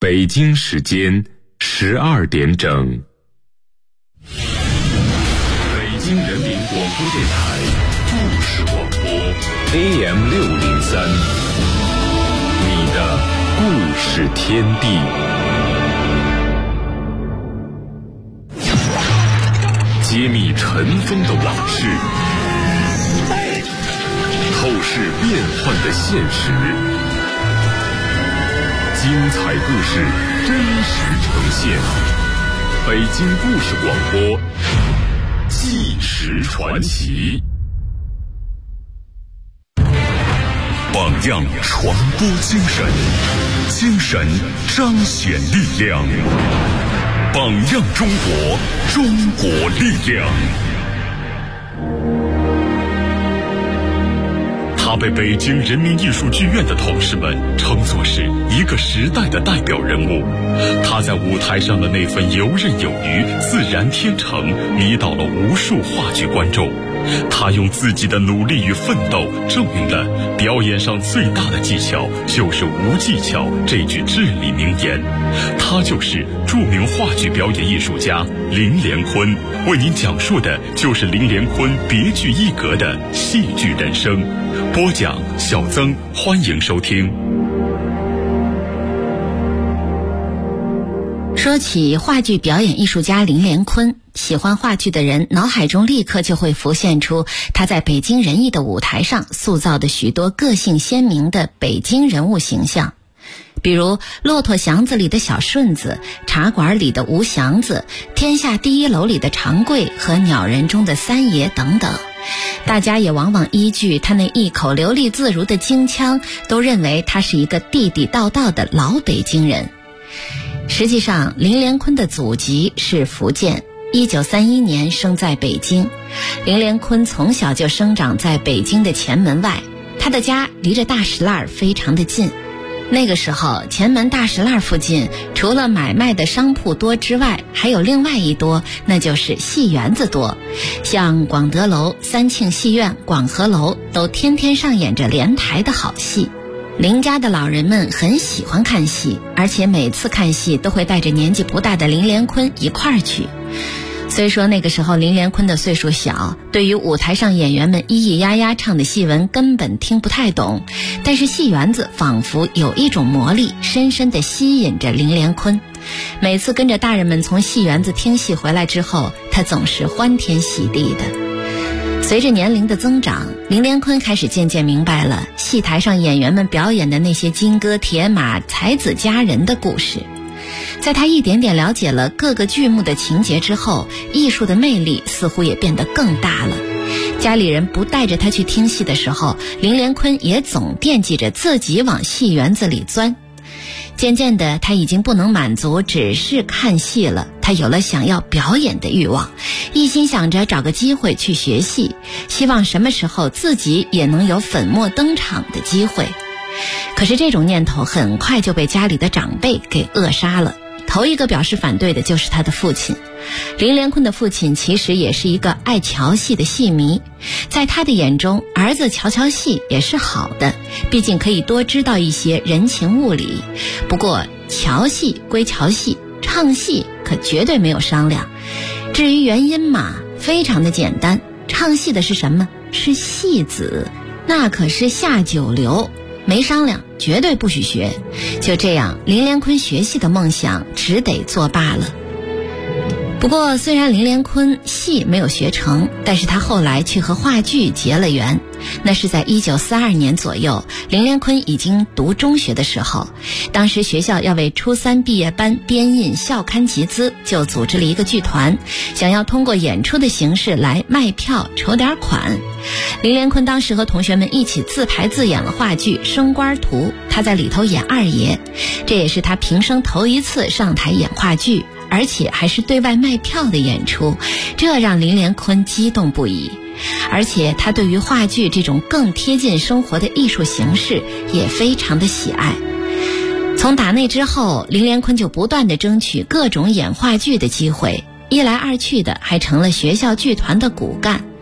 北京时间12点整。北京人民广播电台故事广播 AM603， 你的故事天地。揭秘尘封的往事，透视变幻的现实，精彩故事真实呈现。北京故事广播，纪实传奇。 榜样传播精神，精神彰显力量。榜样中国，中国力量。他被北京人民艺术剧院的同事们称作是一个时代的代表人物。他在舞台上的那份游刃有余、自然天成，迷倒了无数话剧观众。他用自己的努力与奋斗，证明了表演上最大的技巧就是无技巧这句至理名言。他就是著名话剧表演艺术家林连坤，为您讲述的就是林连坤别具一格的戏剧人生。播讲小曾，欢迎收听。 说起话剧表演艺术家林连坤，喜欢话剧的人脑海中立刻就会浮现出他在北京人艺的舞台上塑造的许多个性鲜明的北京人物形象，比如《骆驼祥子》里的小顺子，《茶馆》里的吴祥子，《天下第一楼》里的长贵和《鸟人》中的三爷等等。大家也往往依据他那一口流利自如的京腔，都认为他是一个地地道道的老北京人。实际上，林连坤的祖籍是福建，1931年生在北京。林连坤从小就生长在北京的前门外，他的家离着大石栏非常的近。那个时候，前门大石栏附近除了买卖的商铺多之外，还有另外一多，那就是戏园子多。像广德楼、三庆戏院、广和楼都天天上演着连台的好戏。林家的老人们很喜欢看戏，而且每次看戏都会带着年纪不大的林连坤一块儿去。虽说那个时候林连坤的岁数小，对于舞台上演员们咿咿呀呀唱的戏文根本听不太懂，但是戏园子仿佛有一种魔力，深深地吸引着林连坤。每次跟着大人们从戏园子听戏回来之后，他总是欢天喜地的。随着年龄的增长，林连坤开始渐渐明白了戏台上演员们表演的那些金戈铁马、才子佳人的故事。在他一点点了解了各个剧目的情节之后，艺术的魅力似乎也变得更大了。家里人不带着他去听戏的时候，林连坤也总惦记着自己往戏园子里钻。渐渐的，他已经不能满足只是看戏了，他有了想要表演的欲望，一心想着找个机会去学戏，希望什么时候自己也能有粉墨登场的机会。可是这种念头很快就被家里的长辈给扼杀了。头一个表示反对的就是他的父亲。林连坤的父亲其实也是一个爱瞧戏的戏迷，在他的眼中，儿子瞧戏也是好的，毕竟可以多知道一些人情物理。不过瞧戏归瞧戏，唱戏可绝对没有商量。至于原因嘛，非常的简单，唱戏的是什么？是戏子，那可是下九流，没商量，绝对不许学。就这样，林连坤学戏的梦想只得作罢了。不过虽然林连坤戏没有学成，但是他后来却和话剧结了缘。那是在1942年左右，林连坤已经读中学的时候，当时学校要为初3毕业班编印校刊集资，就组织了一个剧团，想要通过演出的形式来卖票筹点款。林连坤当时和同学们一起自排自演了话剧《升官图》，他在里头演二爷，这也是他平生头一次上台演话剧，而且还是对外卖票的演出，这让林连坤激动不已。而且他对于话剧这种更贴近生活的艺术形式也非常的喜爱。从打那之后，林连坤就不断地争取各种演话剧的机会，一来二去的还成了学校剧团的骨干。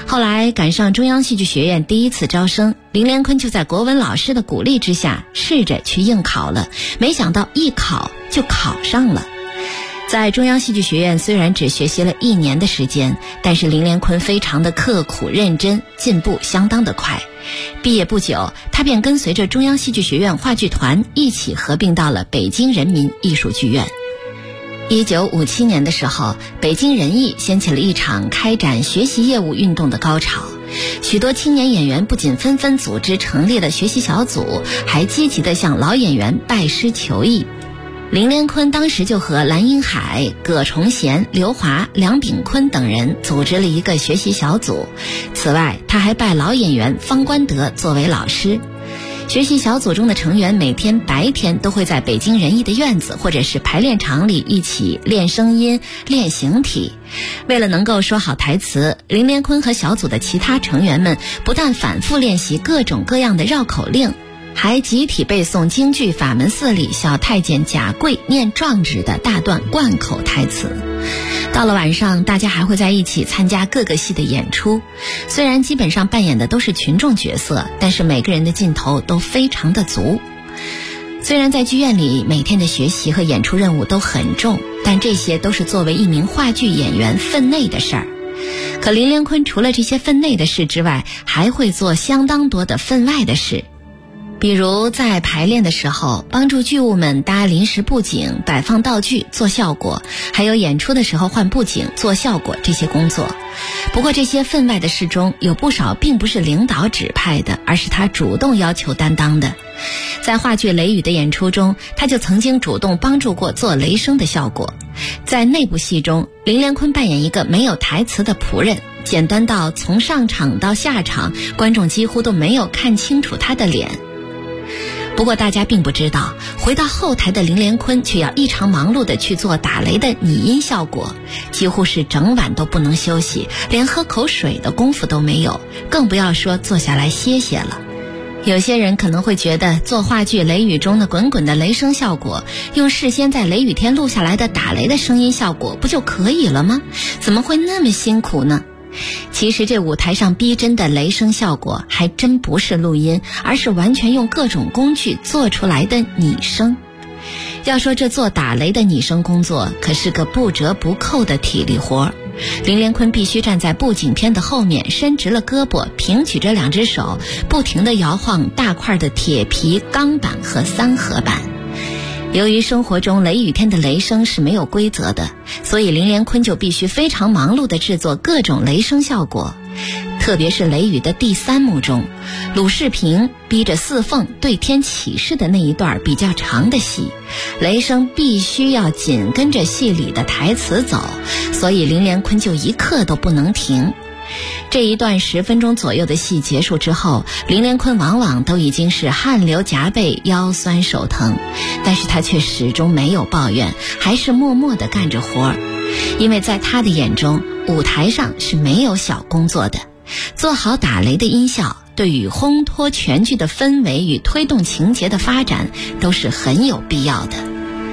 后来赶上中央戏剧学院第一次招生，林连坤就在国文老师的鼓励之下试着去应考了，没想到一考就考上了。在中央戏剧学院虽然只学习了1年的时间，但是林连坤非常的刻苦认真，进步相当的快。毕业不久，他便跟随着中央戏剧学院话剧团一起合并到了北京人民艺术剧院。1957年的时候，北京人艺掀起了一场开展学习业务运动的高潮，许多青年演员不仅纷纷组织成立了学习小组，还积极地向老演员拜师求艺。林连坤当时就和蓝英海、葛崇贤、刘华、梁炳坤等人组织了一个学习小组。此外，他还拜老演员方关德作为老师。学习小组中的成员每天白天都会在北京人艺的院子或者是排练场里一起练声音、练形体。为了能够说好台词，林连坤和小组的其他成员们不但反复练习各种各样的绕口令，还集体背诵京剧法门寺里小太监贾贵念状纸的大段贯口台词。到了晚上，大家还会在一起参加各个戏的演出。虽然基本上扮演的都是群众角色，但是每个人的劲头都非常的足。虽然在剧院里每天的学习和演出任务都很重，但这些都是作为一名话剧演员分内的事儿。可林连坤除了这些分内的事之外，还会做相当多的分外的事。比如在排练的时候，帮助剧务们搭临时布景、摆放道具做效果，还有演出的时候换布景做效果这些工作。不过这些分外的事中，有不少并不是领导指派的，而是他主动要求担当的。在话剧《雷雨》的演出中，他就曾经主动帮助过做雷声的效果。在那部戏中，林连坤扮演一个没有台词的仆人，简单到从上场到下场，观众几乎都没有看清楚他的脸。不过大家并不知道，回到后台的林连坤却要异常忙碌地去做打雷的拟音效果，几乎是整晚都不能休息，连喝口水的功夫都没有，更不要说坐下来歇歇了。有些人可能会觉得做话剧《雷雨》中的滚滚的雷声效果，用事先在雷雨天录下来的打雷的声音效果不就可以了吗？怎么会那么辛苦呢？其实这舞台上逼真的雷声效果还真不是录音，而是完全用各种工具做出来的拟声。要说这做打雷的拟声工作可是个不折不扣的体力活。林连坤必须站在布景片的后面，伸直了胳膊，平举着2只手，不停地摇晃大块的铁皮、钢板和3合板。由于生活中雷雨天的雷声是没有规则的，所以林连坤就必须非常忙碌地制作各种雷声效果。特别是雷雨的第3幕中，鲁世平逼着四凤对天起誓的那一段比较长的戏，雷声必须要紧跟着戏里的台词走，所以林连坤就一刻都不能停。这一段10分钟左右的戏结束之后，林连坤往往都已经是汗流浃背、腰酸手疼，但是他却始终没有抱怨，还是默默地干着活儿。因为在他的眼中，舞台上是没有小工作的，做好打雷的音效，对于烘托全剧的氛围与推动情节的发展都是很有必要的。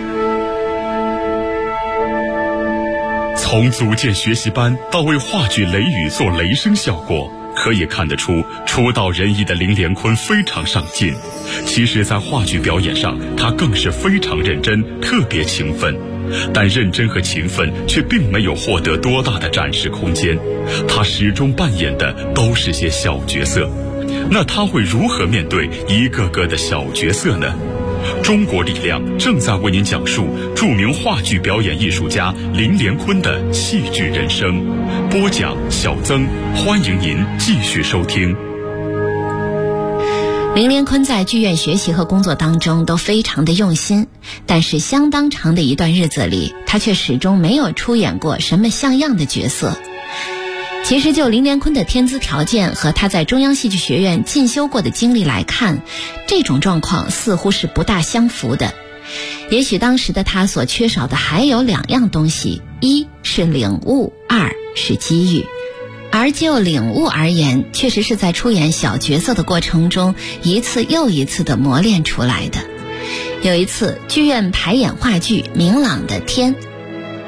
从组建学习班到为话剧《雷雨》做雷声效果，可以看得出初到人艺的林连坤非常上进。其实在话剧表演上，他更是非常认真，特别勤奋。但认真和勤奋却并没有获得多大的展示空间，他始终扮演的都是些小角色。那他会如何面对一个个的小角色呢？中国力量正在为您讲述著名话剧表演艺术家林连坤的戏剧人生。播讲小曾，欢迎您继续收听。 林连坤在剧院学习和工作当中都非常的用心，但是相当长的一段日子里，他却始终没有出演过什么像样的角色。其实就林连坤的天资条件和他在中央戏剧学院进修过的经历来看，这种状况似乎是不大相符的。也许当时的他所缺少的还有2样东西，一是领悟，2是机遇。而就领悟而言，确实是在出演小角色的过程中一次又一次的磨练出来的。有一次剧院排演话剧《明朗的天》，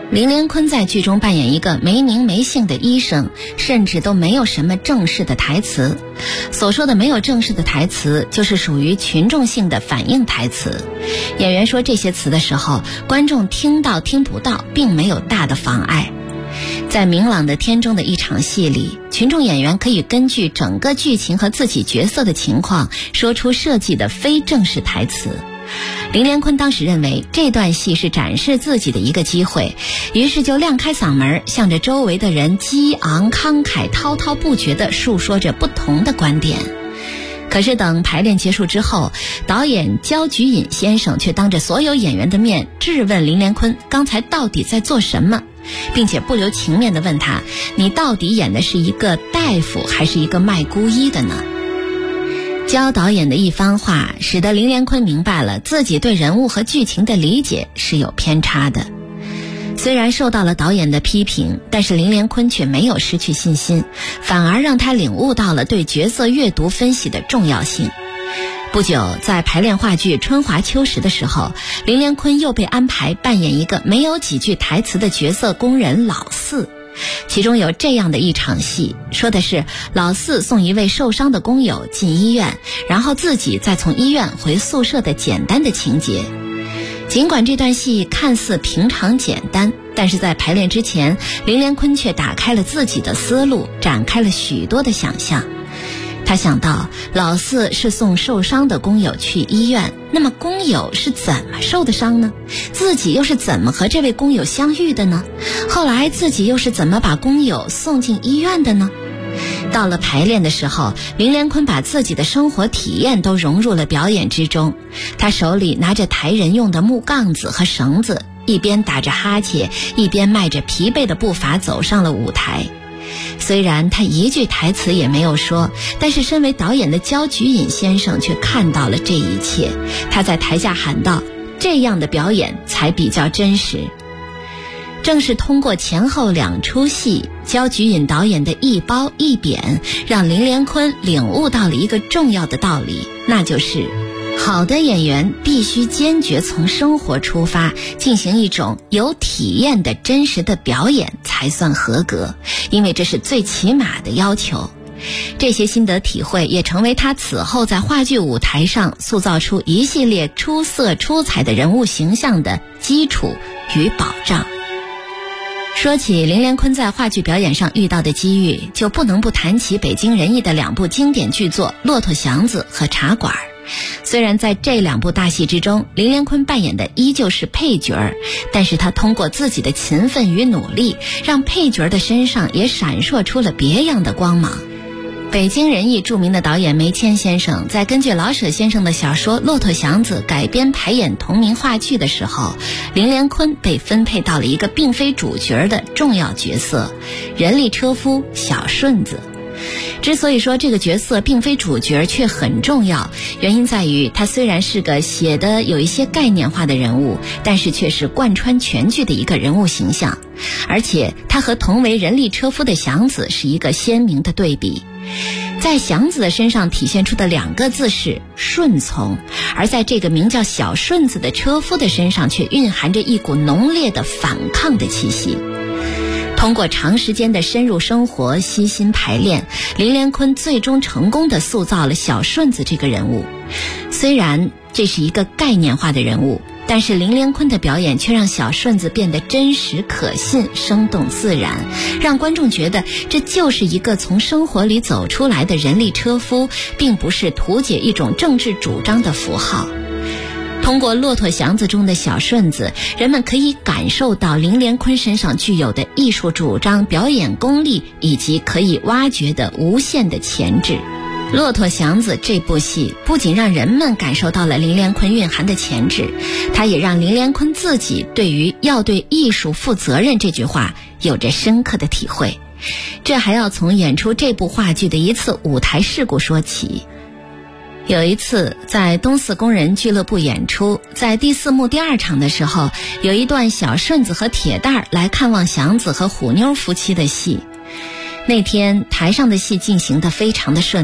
林连坤在剧中扮演一个没名没姓的医生，甚至都没有什么正式的台词。所说的没有正式的台词，就是属于群众性的反应台词。演员说这些词的时候，观众听到听不到并没有大的妨碍。在明朗的天中的一场戏里，群众演员可以根据整个剧情和自己角色的情况，说出设计的非正式台词。林连坤当时认为这段戏是展示自己的一个机会，于是就亮开嗓门，向着周围的人激昂慷慨滔滔不绝地述说着不同的观点。可是等排练结束之后，导演焦菊隐先生却当着所有演员的面质问林连坤刚才到底在做什么，并且不留情面地问他，你到底演的是一个大夫还是一个卖姑衣的呢？焦导演的一番话使得林连坤明白了自己对人物和剧情的理解是有偏差的。虽然受到了导演的批评，但是林连坤却没有失去信心，反而让他领悟到了对角色阅读分析的重要性。不久，在排练话剧《春华秋实》的时候，林连坤又被安排扮演一个没有几句台词的角色工人老四。其中有这样的一场戏，说的是老四送一位受伤的工友进医院，然后自己再从医院回宿舍的简单的情节。尽管这段戏看似平常简单，但是在排练之前，林连坤却打开了自己的思路，展开了许多的想象。他想到老四是送受伤的工友去医院，那么工友是怎么受的伤呢？自己又是怎么和这位工友相遇的呢？后来自己又是怎么把工友送进医院的呢？到了排练的时候，林连坤把自己的生活体验都融入了表演之中。他手里拿着抬人用的木杠子和绳子，一边打着哈欠，一边迈着疲惫的步伐走上了舞台。虽然他一句台词也没有说，但是身为导演的焦菊隐先生却看到了这一切。他在台下喊道，这样的表演才比较真实。正是通过前后两出戏，焦菊隐导演的一褒一贬，让林连坤领悟到了一个重要的道理，那就是好的演员必须坚决从生活出发，进行一种有体验的真实的表演才算合格，因为这是最起码的要求。这些心得体会也成为他此后在话剧舞台上塑造出一系列出色出彩的人物形象的基础与保障。说起林连坤在话剧表演上遇到的机遇，就不能不谈起北京人艺的两部经典剧作《骆驼祥子》和《茶馆》。虽然在这两部大戏之中，林连坤扮演的依旧是配角，但是他通过自己的勤奋与努力，让配角的身上也闪烁出了别样的光芒。北京人艺著名的导演梅谦先生在根据老舍先生的小说《骆驼祥子》改编排演同名话剧的时候，林连坤被分配到了一个并非主角的重要角色——人力车夫小顺子。之所以说这个角色并非主角却很重要，原因在于他虽然是个写的有一些概念化的人物，但是却是贯穿全剧的一个人物形象，而且他和同为人力车夫的祥子是一个鲜明的对比。在祥子的身上体现出的两个字是顺从，而在这个名叫小顺子的车夫的身上却蕴含着一股浓烈的反抗的气息。通过长时间的深入生活、悉心排练，林连坤最终成功地塑造了小顺子这个人物。虽然这是一个概念化的人物，但是林连坤的表演却让小顺子变得真实可信、生动自然，让观众觉得这就是一个从生活里走出来的人力车夫，并不是图解一种政治主张的符号。通过《骆驼祥子》中的小顺子，人们可以感受到林连坤身上具有的艺术主张、表演功力以及可以挖掘的无限的潜质。《骆驼祥子》这部戏不仅让人们感受到了林连坤蕴含的潜质，它也让林连坤自己对于要对艺术负责任这句话有着深刻的体会。这还要从演出这部话剧的一次舞台事故说起。有一次在东四工人俱乐部演出，在第4幕第2场的时候，有一段小顺子和铁蛋儿来看望祥子和虎妞夫妻的戏。那天台上的戏进行得非常的顺利，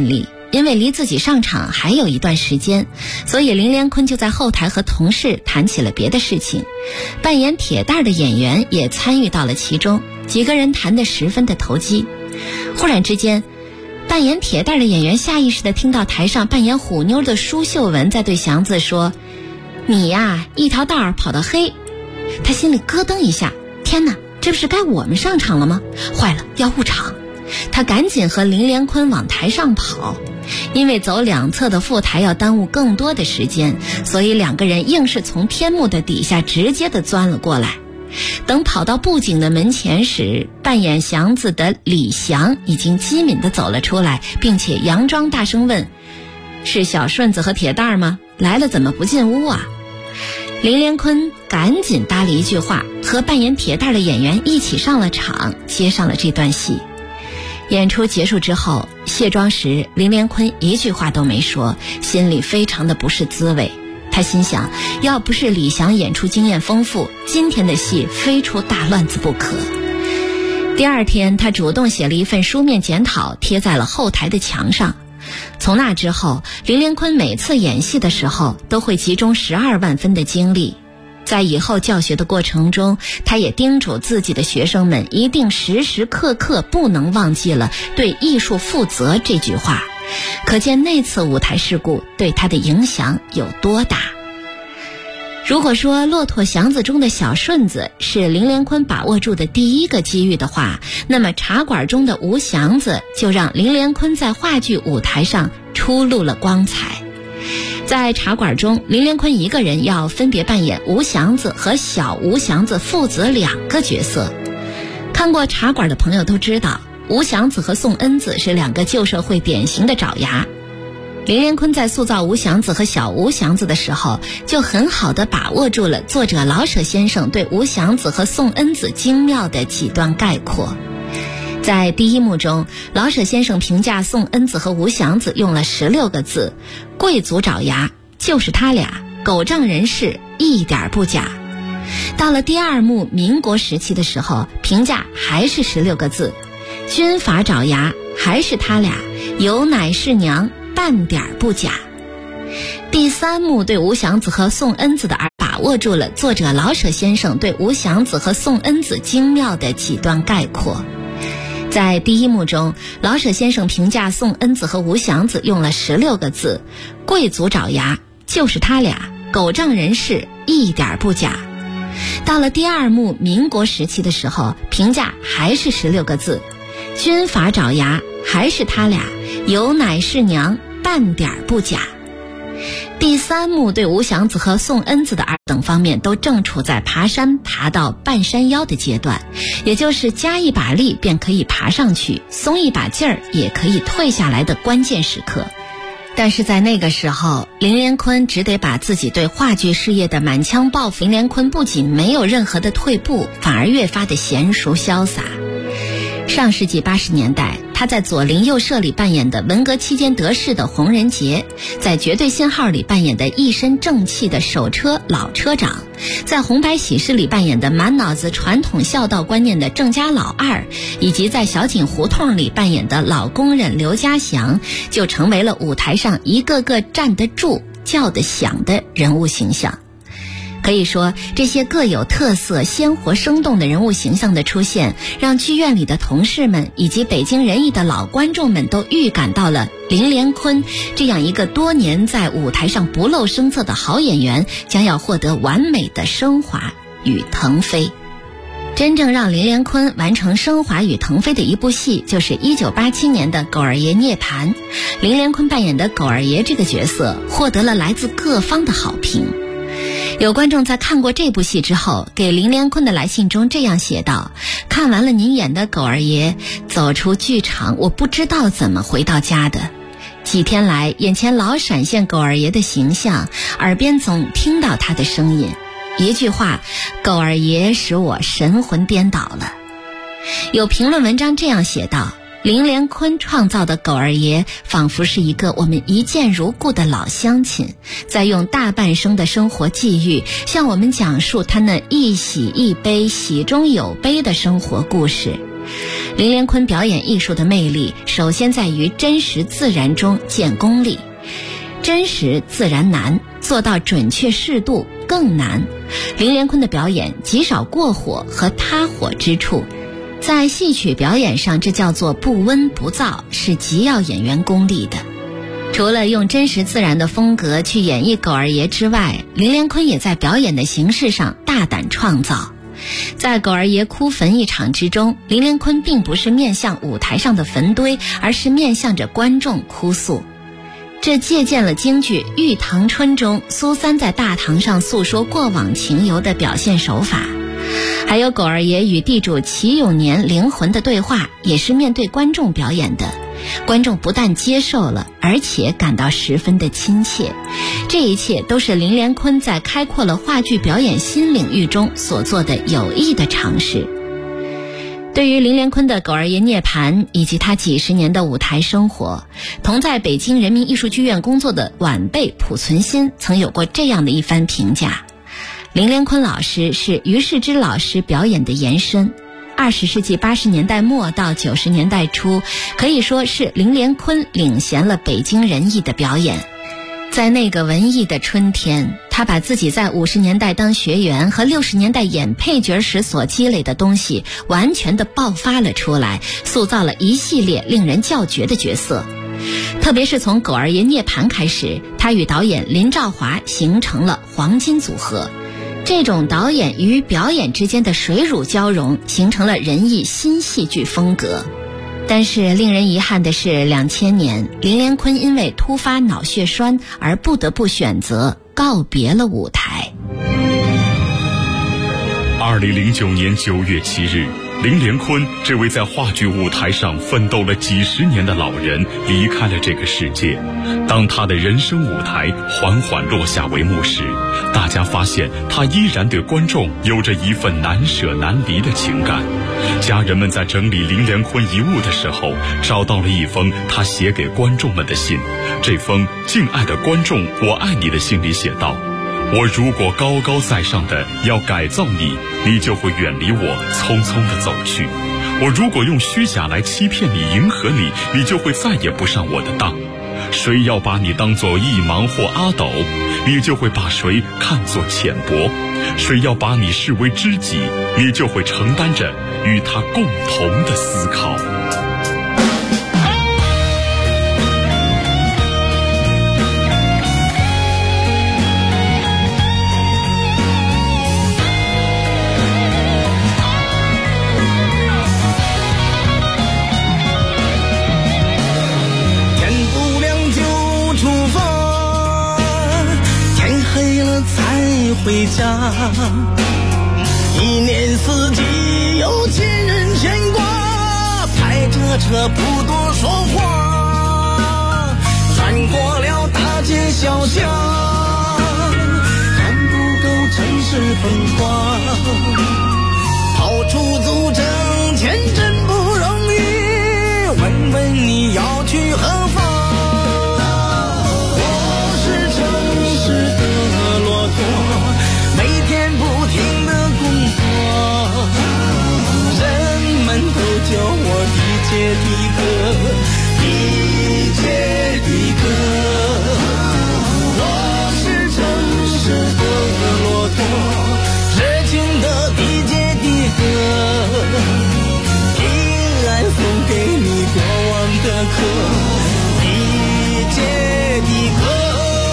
因为离自己上场还有一段时间，所以林连坤就在后台和同事谈起了别的事情。扮演铁蛋的演员也参与到了其中，几个人谈得十分的投机。忽然之间，扮演铁蛋的演员下意识地听到台上扮演虎妞的舒秀文在对祥子说：“你呀，一条道跑到黑。”他心里咯噔一下，天哪，这不是该我们上场了吗？坏了，要误场。他赶紧和林连坤往台上跑，因为走两侧的副台要耽误更多的时间，所以两个人硬是从天幕的底下直接的钻了过来。等跑到布景的门前时，扮演祥子的李翔已经机敏地走了出来，并且佯装大声问：“是小顺子和铁蛋吗？来了怎么不进屋啊？”林连坤赶紧搭了一句话，和扮演铁蛋的演员一起上了场，接上了这段戏。演出结束之后，卸妆时林连坤一句话都没说，心里非常的不是滋味。他心想，要不是李翔演出经验丰富，今天的戏非出大乱子不可。第二天，他主动写了一份书面检讨，贴在了后台的墙上。从那之后，林连坤每次演戏的时候都会集中12万分的精力。在以后教学的过程中，他也叮嘱自己的学生们一定时时刻刻不能忘记了对艺术负责这句话。可见那次舞台事故对他的影响有多大。如果说《骆驼祥子》中的小顺子是林连坤把握住的第一个机遇的话，那么茶馆中的吴祥子就让林连坤在话剧舞台上初露了光彩。在茶馆中，林连坤一个人要分别扮演吴祥子和小吴祥子父子2个角色。看过茶馆的朋友都知道，吴祥子和宋恩子是2个旧社会典型的爪牙。林连坤在塑造吴祥子和小吴祥子的时候，就很好地把握住了作者老舍先生对吴祥子和宋恩子精妙的几段概括。在第一幕中，老舍先生评价宋恩子和吴祥子用了16个字：贵族爪牙，就是他俩，狗仗人势，一点不假。到了第二幕民国时期的时候，评价还是16个字：军阀爪牙，还是他俩，有奶是娘，半点不假。第三幕对吴祥子和宋恩子的把握住了作者老舍先生对吴祥子和宋恩子精妙的几段概括。在第一幕中，老舍先生评价宋恩子和吴祥子用了16个字：贵族爪牙，就是他俩，狗仗人势，一点不假。到了第二幕民国时期的时候，评价还是16个字：军阀爪牙，还是他俩，有奶是娘，半点不假。第三幕对吴祥子和宋恩子的等方面都正处在爬山爬到半山腰的阶段，也就是加一把力便可以爬上去，松一把劲儿也可以退下来的关键时刻。但是在那个时候，林连坤只得把自己对话剧事业的满腔抱负，林连坤不仅没有任何的退步，反而越发的娴熟潇洒。上世纪80年代，他在左邻右舍里扮演的文革期间得势的洪仁杰，在绝对信号里扮演的一身正气的手车老车长，在红白喜事里扮演的满脑子传统孝道观念的郑家老二，以及在小井胡同里扮演的老工人刘家祥，就成为了舞台上一个个站得住叫得响的人物形象。可以说，这些各有特色、鲜活生动的人物形象的出现，让剧院里的同事们以及北京人艺的老观众们都预感到了林连坤这样一个多年在舞台上不露声色的好演员将要获得完美的升华与腾飞。真正让林连坤完成升华与腾飞的一部戏，就是1987年的《狗儿爷涅槃》。林连坤扮演的狗儿爷这个角色获得了来自各方的好评。有观众在看过这部戏之后，给林连坤的来信中这样写道：看完了您演的狗儿爷，走出剧场，我不知道怎么回到家的。几天来，眼前老闪现狗儿爷的形象，耳边总听到他的声音。一句话，狗儿爷使我神魂颠倒了。有评论文章这样写道：林连坤创造的狗儿爷仿佛是一个我们一见如故的老乡亲，在用大半生的生活际遇向我们讲述他那一喜一悲、喜中有悲的生活故事。 林连坤表演艺术的魅力，首先在于真实自然中见功力。真实自然难，做到准确适度更难。林连坤的表演极少过火和塌火之处，在戏曲表演上，这叫做不温不燥，是极要演员功力的。除了用真实自然的风格去演绎狗儿爷之外，林连坤也在表演的形式上大胆创造。在狗儿爷哭坟一场之中，林连坤并不是面向舞台上的坟堆，而是面向着观众哭诉。这借鉴了京剧《玉堂春》中苏三在大堂上诉说过往情由的表现手法，还有狗儿爷与地主齐永年灵魂的对话，也是面对观众表演的。观众不但接受了，而且感到十分的亲切。这一切都是林连坤在开阔了话剧表演新领域中所做的有益的尝试。对于林连坤的狗儿爷涅槃以及他几十年的舞台生活，同在北京人民艺术剧院工作的晚辈濮存昕曾有过这样的一番评价：林连坤老师是于世之老师表演的延伸。20世纪80年代末到90年代初，可以说是林连坤领衔了北京人艺的表演。在那个文艺的春天，他把自己在50年代当学员和60年代演配角时所积累的东西完全的爆发了出来，塑造了一系列令人叫绝的角色。特别是从狗儿爷涅槃开始，他与导演林兆华形成了黄金组合。这种导演与表演之间的水乳交融，形成了人艺新戏剧风格。但是令人遗憾的是，2000年林连坤因为突发脑血栓而不得不选择告别了舞台。 2009年9月7日，林连坤这位在话剧舞台上奋斗了几十年的老人离开了这个世界。当他的人生舞台缓缓落下帷幕时，大家发现他依然对观众有着一份难舍难离的情感。家人们在整理林连坤遗物的时候，找到了一封他写给观众们的信。这封敬爱的观众，我爱你的信里写道：我如果高高在上的要改造你，你就会远离我，匆匆地走去。我如果用虚假来欺骗你，迎合你，你就会再也不上我的当。谁要把你当作一盲或阿斗，你就会把谁看作浅薄。谁要把你视为知己，你就会承担着与他共同的思考。 回家，一年四季有亲人牵挂，开着车不多说话，穿过了大街小巷，看不够城市风光，跑出租挣钱真不容易，问问你要去何方。叫我地界的歌，地界的歌，我是城市的骆驼，热情的地界的歌，平安送给你过往的客，地界的歌。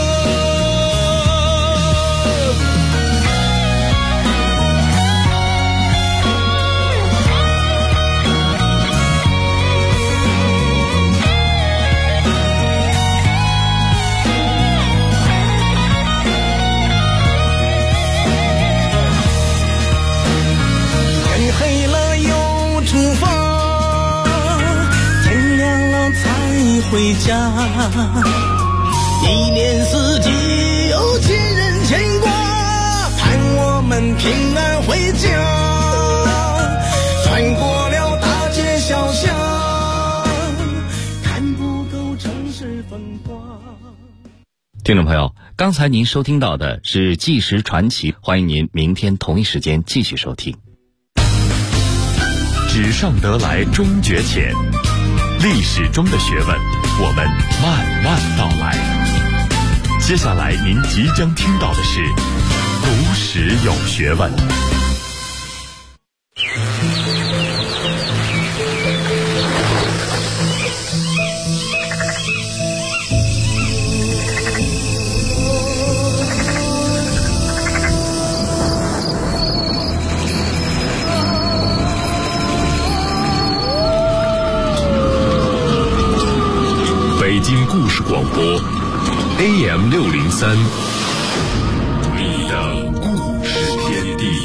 回家，一年四季有亲人牵挂，盼我们平安回家，穿过了大街小巷，看不够城市风光。 听众朋友，刚才您收听到的是纪实传奇，欢迎您明天同一时间继续收听。 纸上得来终觉浅，历史中的学问，我们慢慢道来。接下来您即将听到的是古史有学问。 北京故事广播 AM603， 你的故事天地。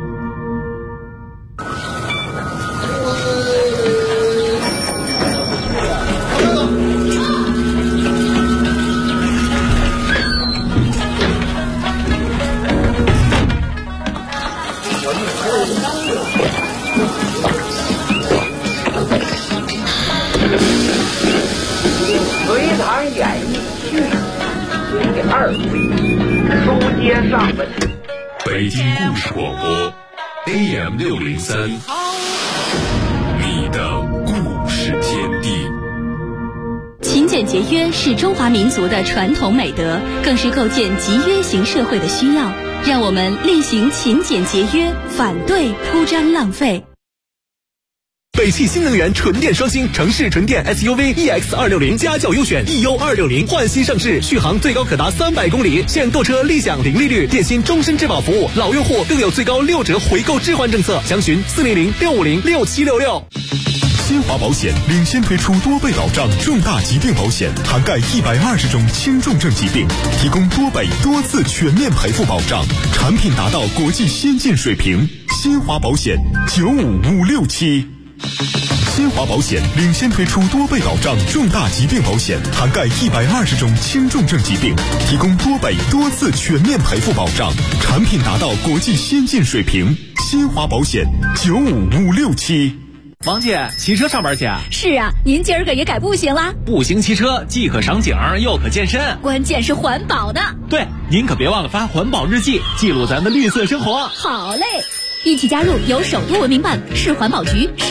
隋唐演义序第2回，书接上文。 北京故事广播 AM603， 你的故事天地。 勤俭节约是中华民族的传统美德，更是构建集约型社会的需要。让我们厉行勤俭节约，反对铺张浪费。 北汽新能源纯电双星城市纯电 SUV EX260家轿优选 EU260焕新上市，续航最高可达300公里，现购车立享零利率、电信终身质保服务，老用户更有最高6折回购置换政策。详询400-650-6766。 新华保险领先推出多倍保障重大疾病保险，涵盖120种轻重症疾病，提供多倍多次全面赔付保障，产品达到国际先进水平。新华保险95567。新华保险领先推出多倍保障重大疾病保险，涵盖120种轻重症疾病，提供多倍多次全面赔付保障，产品达到国际先进水平。新华保险95567。 王姐，骑车上班去啊？ 是啊，您今儿个也改步行啦？ 步行骑车既可赏景又可健身， 关键是环保的。 对，您可别忘了发环保日记，记录咱的绿色生活。 好嘞，一起加入由首都文明办、市环保局、